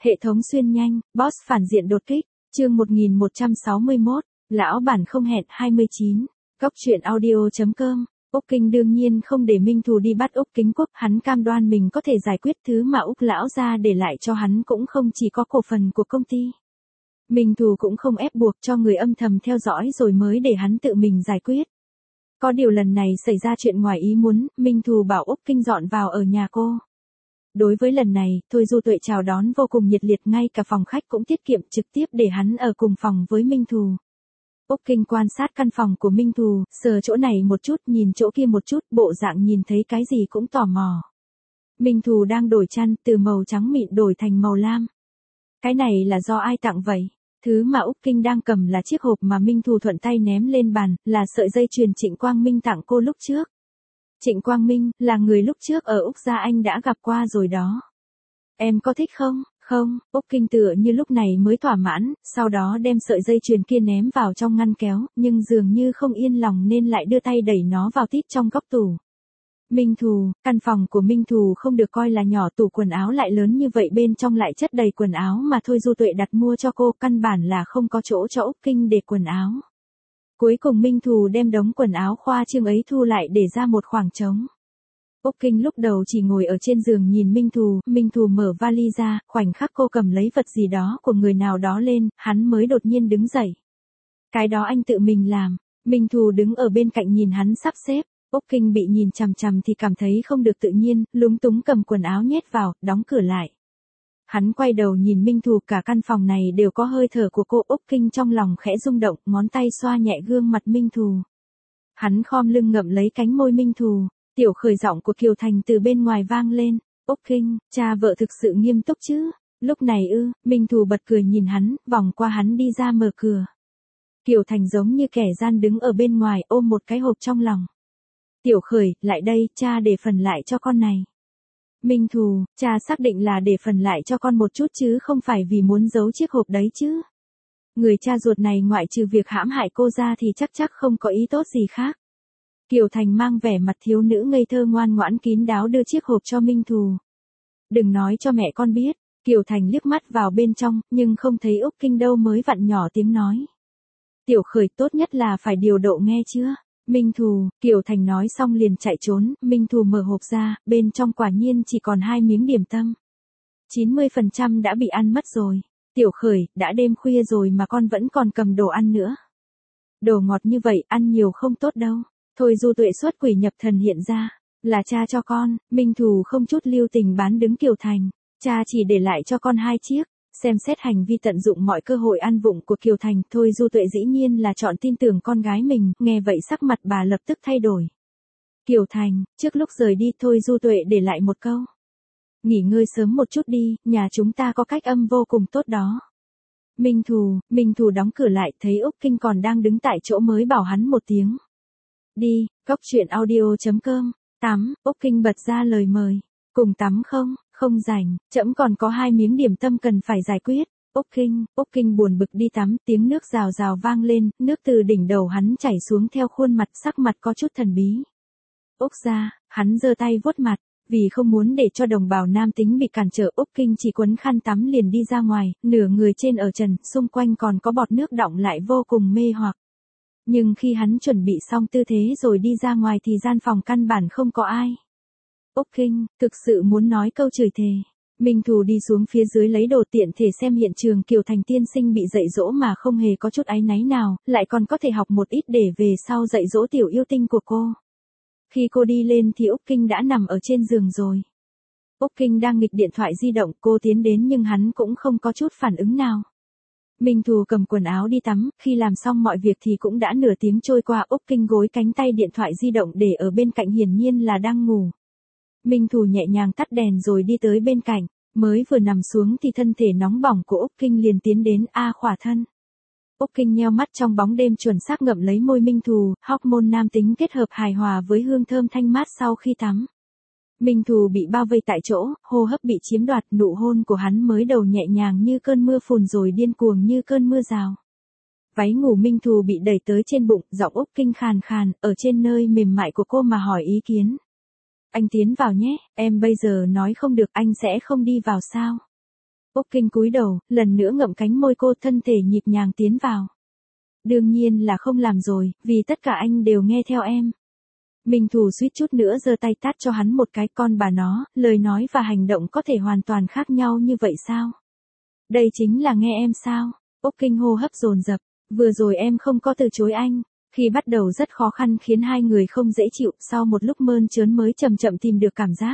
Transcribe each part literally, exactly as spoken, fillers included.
Hệ thống xuyên nhanh, boss phản diện đột kích, chương một nghìn một trăm sáu mươi mốt, lão bản không hẹn hai mươi chín, Cóc truyện audio.com. Úc Kinh đương nhiên không để Minh Thù đi bắt Úc Kính Quốc, hắn cam đoan mình có thể giải quyết thứ mà Úc lão gia để lại cho hắn cũng không chỉ có cổ phần của công ty. Minh Thù cũng không ép buộc cho người âm thầm theo dõi rồi mới để hắn tự mình giải quyết. Có điều lần này xảy ra chuyện ngoài ý muốn, Minh Thù bảo Úc Kinh dọn vào ở nhà cô. Đối với lần này, Thôi Du Tuệ chào đón vô cùng nhiệt liệt, ngay cả phòng khách cũng tiết kiệm trực tiếp để hắn ở cùng phòng với Minh Thù. Úc Kinh quan sát căn phòng của Minh Thù, sờ chỗ này một chút, nhìn chỗ kia một chút, bộ dạng nhìn thấy cái gì cũng tò mò. Minh Thù đang đổi chăn, từ màu trắng mịn đổi thành màu lam. Cái này là do ai tặng vậy? Thứ mà Úc Kinh đang cầm là chiếc hộp mà Minh Thù thuận tay ném lên bàn, là sợi dây chuyền Trịnh Quang Minh tặng cô lúc trước. Trịnh Quang Minh, là người lúc trước ở Úc gia anh đã gặp qua rồi đó. Em có thích không? Không, Úc Kinh tựa như lúc này mới thỏa mãn, sau đó đem sợi dây chuyền kia ném vào trong ngăn kéo, nhưng dường như không yên lòng nên lại đưa tay đẩy nó vào tít trong góc tủ. Minh Thù, căn phòng của Minh Thù không được coi là nhỏ, tủ quần áo lại lớn như vậy, bên trong lại chất đầy quần áo mà Thôi Du Tuệ đặt mua cho cô, căn bản là không có chỗ cho Úc Kinh để quần áo. Cuối cùng Minh Thù đem đống quần áo khoa trương ấy thu lại để ra một khoảng trống. Úc Kinh lúc đầu chỉ ngồi ở trên giường nhìn Minh Thù, Minh Thù mở vali ra, khoảnh khắc cô cầm lấy vật gì đó của người nào đó lên, hắn mới đột nhiên đứng dậy. Cái đó anh tự mình làm. Minh Thù đứng ở bên cạnh nhìn hắn sắp xếp, Úc Kinh bị nhìn chằm chằm thì cảm thấy không được tự nhiên, lúng túng cầm quần áo nhét vào, đóng cửa lại. Hắn quay đầu nhìn Minh Thù, cả căn phòng này đều có hơi thở của cô. Úc Kinh trong lòng khẽ rung động, ngón tay xoa nhẹ gương mặt Minh Thù. Hắn khom lưng ngậm lấy cánh môi Minh Thù. Tiểu Khởi giọng của Kiều Thành từ bên ngoài vang lên, Úc Kinh, cha vợ thực sự nghiêm túc chứ? Lúc này ư? Minh Thù bật cười nhìn hắn, vòng qua hắn đi ra mở cửa. Kiều Thành giống như kẻ gian đứng ở bên ngoài, ôm một cái hộp trong lòng. Tiểu Khởi, lại đây, cha để phần lại cho con này. Minh Thù, cha xác định là để phần lại cho con một chút chứ không phải vì muốn giấu chiếc hộp đấy chứ? Người cha ruột này ngoại trừ việc hãm hại cô ra thì chắc chắc không có ý tốt gì khác. Kiều Thành mang vẻ mặt thiếu nữ ngây thơ ngoan ngoãn kín đáo đưa chiếc hộp cho Minh Thù. Đừng nói cho mẹ con biết. Kiều Thành liếc mắt vào bên trong, nhưng không thấy Úc Kinh đâu mới vặn nhỏ tiếng nói. Tiểu Khởi, tốt nhất là phải điều độ nghe chưa? Minh Thù, Kiều Thành nói xong liền chạy trốn. Minh Thù mở hộp ra, bên trong quả nhiên chỉ còn hai miếng điểm tâm. chín mươi phần trăm đã bị ăn mất rồi. Tiểu Khởi, đã đêm khuya rồi mà con vẫn còn cầm đồ ăn nữa. Đồ ngọt như vậy ăn nhiều không tốt đâu. Thôi Du Tuệ xuất quỷ nhập thần hiện ra, là cha cho con. Minh Thù không chút lưu tình bán đứng Kiều Thành, cha chỉ để lại cho con hai chiếc. Xem xét hành vi tận dụng mọi cơ hội ăn vụng của Kiều Thành, Thôi Du Tuệ dĩ nhiên là chọn tin tưởng con gái mình, nghe vậy sắc mặt bà lập tức thay đổi. Kiều Thành, trước lúc rời đi Thôi Du Tuệ để lại một câu. Nghỉ ngơi sớm một chút đi, nhà chúng ta có cách âm vô cùng tốt đó. Minh Thù, Minh Thù đóng cửa lại, thấy Úc Kinh còn đang đứng tại chỗ mới bảo hắn một tiếng. Đi, Cóc truyện audio.com, tắm. Úc Kinh bật ra lời mời. Cùng tắm không? Không rảnh, trẫm còn có hai miếng điểm tâm cần phải giải quyết. Úc Kinh, Úc Kinh buồn bực đi tắm, tiếng nước rào rào vang lên, nước từ đỉnh đầu hắn chảy xuống theo khuôn mặt, sắc mặt có chút thần bí. Úc gia, hắn giơ tay vuốt mặt, vì không muốn để cho đồng bào nam tính bị cản trở, Úc Kinh chỉ quấn khăn tắm liền đi ra ngoài, nửa người trên ở trần, xung quanh còn có bọt nước đọng lại vô cùng mê hoặc. Nhưng khi hắn chuẩn bị xong tư thế rồi đi ra ngoài thì gian phòng căn bản không có ai. Úc Kinh, thực sự muốn nói câu chửi thề. Minh Thù đi xuống phía dưới lấy đồ tiện thể xem hiện trường Kiều Thành tiên sinh bị dạy dỗ mà không hề có chút áy náy nào, lại còn có thể học một ít để về sau dạy dỗ tiểu yêu tinh của cô. Khi cô đi lên thì Úc Kinh đã nằm ở trên giường rồi. Úc Kinh đang nghịch điện thoại di động, cô tiến đến nhưng hắn cũng không có chút phản ứng nào. Minh Thù cầm quần áo đi tắm, khi làm xong mọi việc thì cũng đã nửa tiếng trôi qua. Úc Kinh gối cánh tay điện thoại di động để ở bên cạnh, hiển nhiên là đang ngủ. Minh Thù nhẹ nhàng tắt đèn rồi đi tới bên cạnh, mới vừa nằm xuống thì thân thể nóng bỏng của Úc Kinh liền tiến đến a khỏa thân. Úc Kinh nheo mắt trong bóng đêm chuẩn xác ngậm lấy môi Minh Thù, hormone nam tính kết hợp hài hòa với hương thơm thanh mát sau khi tắm. Minh Thù bị bao vây tại chỗ, hô hấp bị chiếm đoạt, nụ hôn của hắn mới đầu nhẹ nhàng như cơn mưa phùn rồi điên cuồng như cơn mưa rào. Váy ngủ Minh Thù bị đẩy tới trên bụng, giọng Úc Kinh khàn khàn, ở trên nơi mềm mại của cô mà hỏi ý kiến. Anh tiến vào nhé, em bây giờ nói không được, anh sẽ không đi vào sao? Úc Kinh cúi đầu, lần nữa ngậm cánh môi cô, thân thể nhịp nhàng tiến vào. Đương nhiên là không làm rồi, vì tất cả anh đều nghe theo em. Minh Thù suýt chút nữa giơ tay tát cho hắn một cái, con bà nó, lời nói và hành động có thể hoàn toàn khác nhau như vậy sao? Đây chính là nghe em sao? Úc Kinh hô hấp dồn dập, vừa rồi em không có từ chối anh. Khi bắt đầu rất khó khăn khiến hai người không dễ chịu, sau một lúc mơn trớn mới chậm chậm tìm được cảm giác.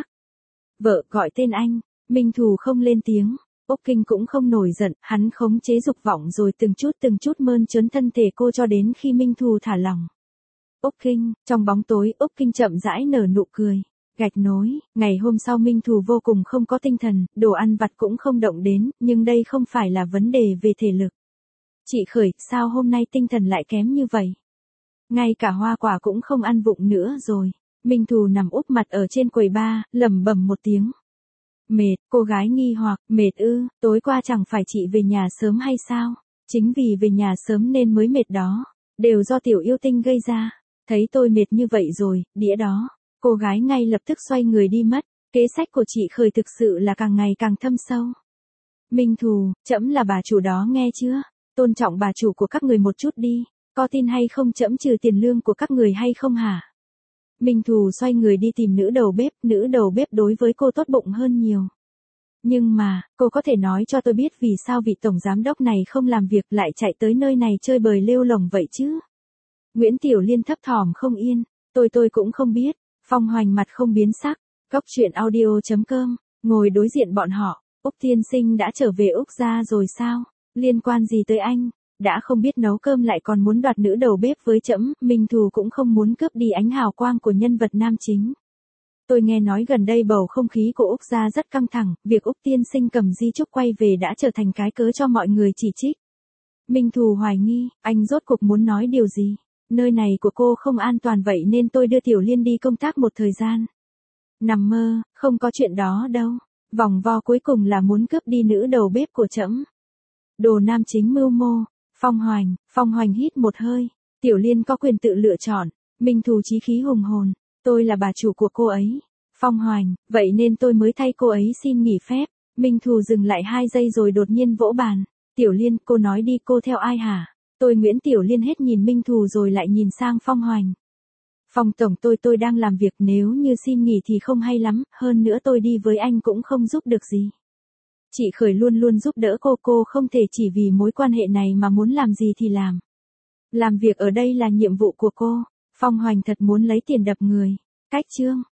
Vợ gọi tên anh, Minh Thù không lên tiếng, Úc Kinh cũng không nổi giận, hắn khống chế dục vọng rồi từng chút từng chút mơn trớn thân thể cô cho đến khi Minh Thù thả lòng. Úc Kinh, trong bóng tối Úc Kinh chậm rãi nở nụ cười. Gạch nối, ngày hôm sau Minh Thù vô cùng không có tinh thần, đồ ăn vặt cũng không động đến, nhưng đây không phải là vấn đề về thể lực. Chị Khởi, sao hôm nay tinh thần lại kém như vậy? Ngay cả hoa quả cũng không ăn vụng nữa rồi. Minh Thù nằm úp mặt ở trên quầy bar, lẩm bẩm một tiếng. Mệt, cô gái nghi hoặc, mệt ư, tối qua chẳng phải chị về nhà sớm hay sao? Chính vì về nhà sớm nên mới mệt đó. Đều do tiểu yêu tinh gây ra. Thấy tôi mệt như vậy rồi, đĩa đó. Cô gái ngay lập tức xoay người đi mất. Kế sách của chị Khởi thực sự là càng ngày càng thâm sâu. Minh Thù, trẫm là bà chủ đó nghe chưa? Tôn trọng bà chủ của các người một chút đi. Có tin hay không trẫm trừ tiền lương của các người hay không hả? Minh Thù xoay người đi tìm nữ đầu bếp, nữ đầu bếp đối với cô tốt bụng hơn nhiều. Nhưng mà, cô có thể nói cho tôi biết vì sao vị tổng giám đốc này không làm việc lại chạy tới nơi này chơi bời lêu lồng vậy chứ? Nguyễn Tiểu Liên thấp thỏm không yên, tôi tôi cũng không biết. Phong Hoành mặt không biến sắc, Cốc truyện audio chấm com, ngồi đối diện bọn họ. Úc tiên sinh đã trở về Úc gia rồi sao? Liên quan gì tới anh? Đã không biết nấu cơm lại còn muốn đoạt nữ đầu bếp với trẫm, Minh Thù cũng không muốn cướp đi ánh hào quang của nhân vật nam chính. Tôi nghe nói gần đây bầu không khí của Úc gia rất căng thẳng, việc Úc tiên sinh cầm di chúc quay về đã trở thành cái cớ cho mọi người chỉ trích. Minh Thù hoài nghi, anh rốt cuộc muốn nói điều gì? Nơi này của cô không an toàn vậy nên tôi đưa Tiểu Liên đi công tác một thời gian. Nằm mơ, không có chuyện đó đâu. Vòng vo cuối cùng là muốn cướp đi nữ đầu bếp của trẫm. Đồ nam chính mưu mô. Phong Hoành, Phong Hoành hít một hơi. Tiểu Liên có quyền tự lựa chọn. Minh Thù chí khí hùng hồn. Tôi là bà chủ của cô ấy. Phong Hoành, vậy nên tôi mới thay cô ấy xin nghỉ phép. Minh Thù dừng lại hai giây rồi đột nhiên vỗ bàn. Tiểu Liên, cô nói đi, cô theo ai hả? Tôi Nguyễn Tiểu Liên hết nhìn Minh Thù rồi lại nhìn sang Phong Hoành. Phong tổng, tôi tôi đang làm việc, nếu như xin nghỉ thì không hay lắm, hơn nữa tôi đi với anh cũng không giúp được gì. Chị Khởi luôn luôn giúp đỡ cô, cô không thể chỉ vì mối quan hệ này mà muốn làm gì thì làm. Làm việc ở đây là nhiệm vụ của cô. Phong Hoành thật muốn lấy tiền đập người. Cách chương.